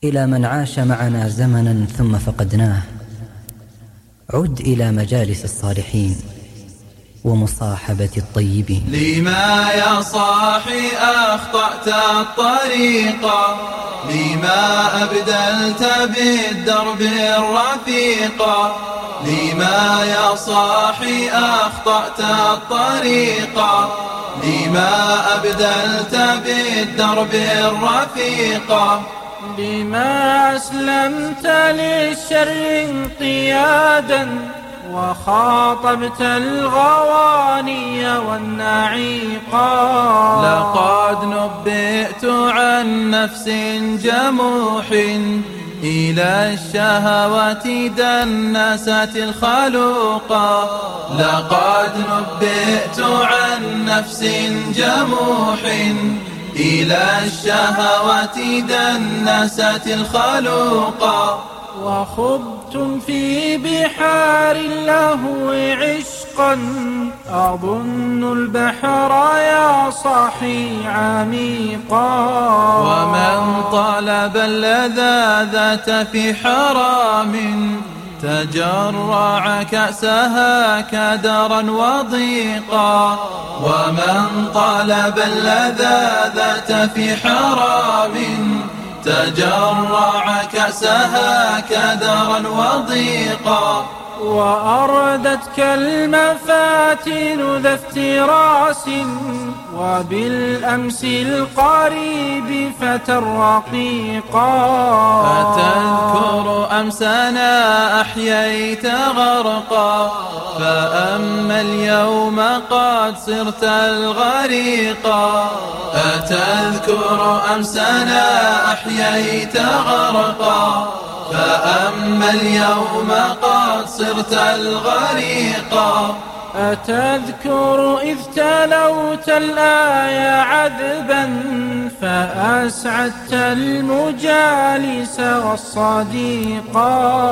إلى من عاش معنا زمنا ثم فقدناه. عد إلى مجالس الصالحين ومصاحبة الطيبين. لما يا صاحي أخطأت الطريقة؟ لما أبدلت بالدرب الرفيقة؟ لما يا صاحي أخطأت الطريقة؟ لما أبدلت بالدرب الرفيقة؟ لما أسلمت للشر انقيادا وخاطبت الغواني والنعيقا؟ لقد نبئت عن نفس جموح إلى الشهوات دنست الخلوقا. لقد نبئت عن نفس جموح إلى الشهوات دنست الخلوقا. وخضتم في بحار اللهو عشقا أظن البحر يا صاحي عميقا. ومن طلب اللذاذة في حرام تجرع كأسها كدرا وضيقا. ومن طلب اللذاذة في حرام تجرع كأسها كدرا وضيقا. وأردتك المفاتن ذا افتراس وبالأمس القريب فتى رقيقا. فتذكر أمسنا أحييت غرقا فأما اليوم قد صرت الغريقا. أتذكر أمسنا أحييت غرقا فأما اليوم قد صرت الغريقا. أتذكر إذ تلوت الآية عذبا فأسعدت المجالس والصديقا.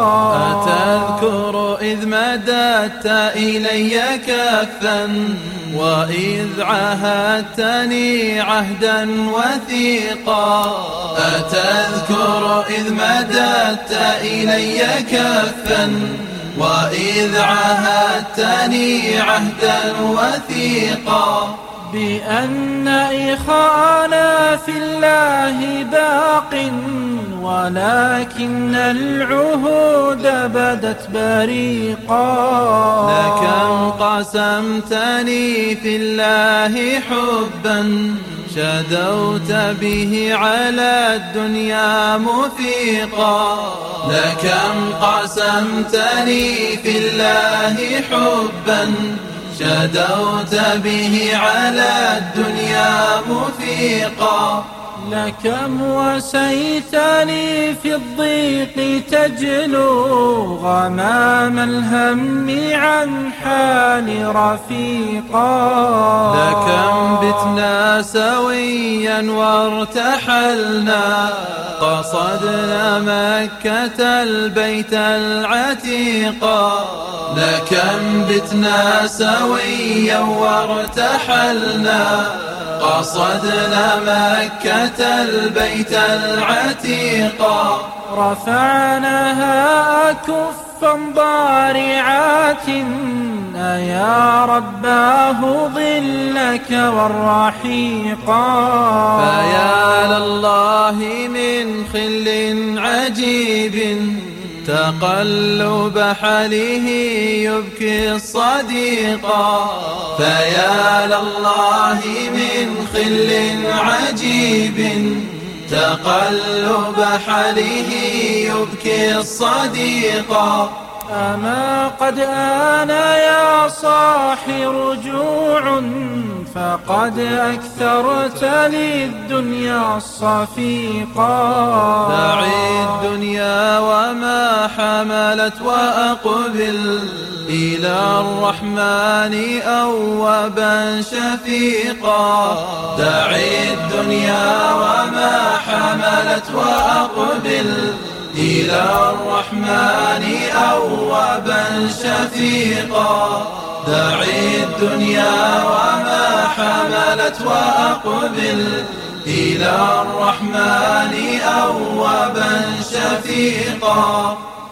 أتذكر إذ مددت إلي كفا وإذ عهدتني عهدا وثيقا. أتذكر إذ مددت إلي كفا وإذ عهدتني عهدا وثيقا. بأن إخانا في الله باق ولكن العهود بدت بريقا. لكم قسمتني في الله حبا شدوت به على الدنيا مفيقا. لكم قسمتني في الله حبا شدوت به على الدنيا مفيقا. لكم وسيتني في الضيق تجلو غمام الهم عن حال رفيقا. لكم بتنا سويا وارتحلنا قصدنا مكة البيت العتيقا. لكم بتنا سويا وارتحلنا قصدنا مكة البيت العتيقا. رفعناها كفا ضارعات يا رباه ظلك والرحيقا. فيا لله من خل عجيب تقلب حاله يبكي الصديقا. فيا لله من خل عجيب تقلب حاله يبكي الصديقا. أما قد آن يا صاحي رجوع فقد أكثرت للدنيا الصفيقا. دع الدنيا وما حملت وأقبل إلى الرحمن أوابا شفيقا. دع الدنيا وما حملت وأقبل إلى الرحمن أوابا شفيقا. دع الدنيا وما حملت وأقبل إلى الرحمن أوابا وثيقا.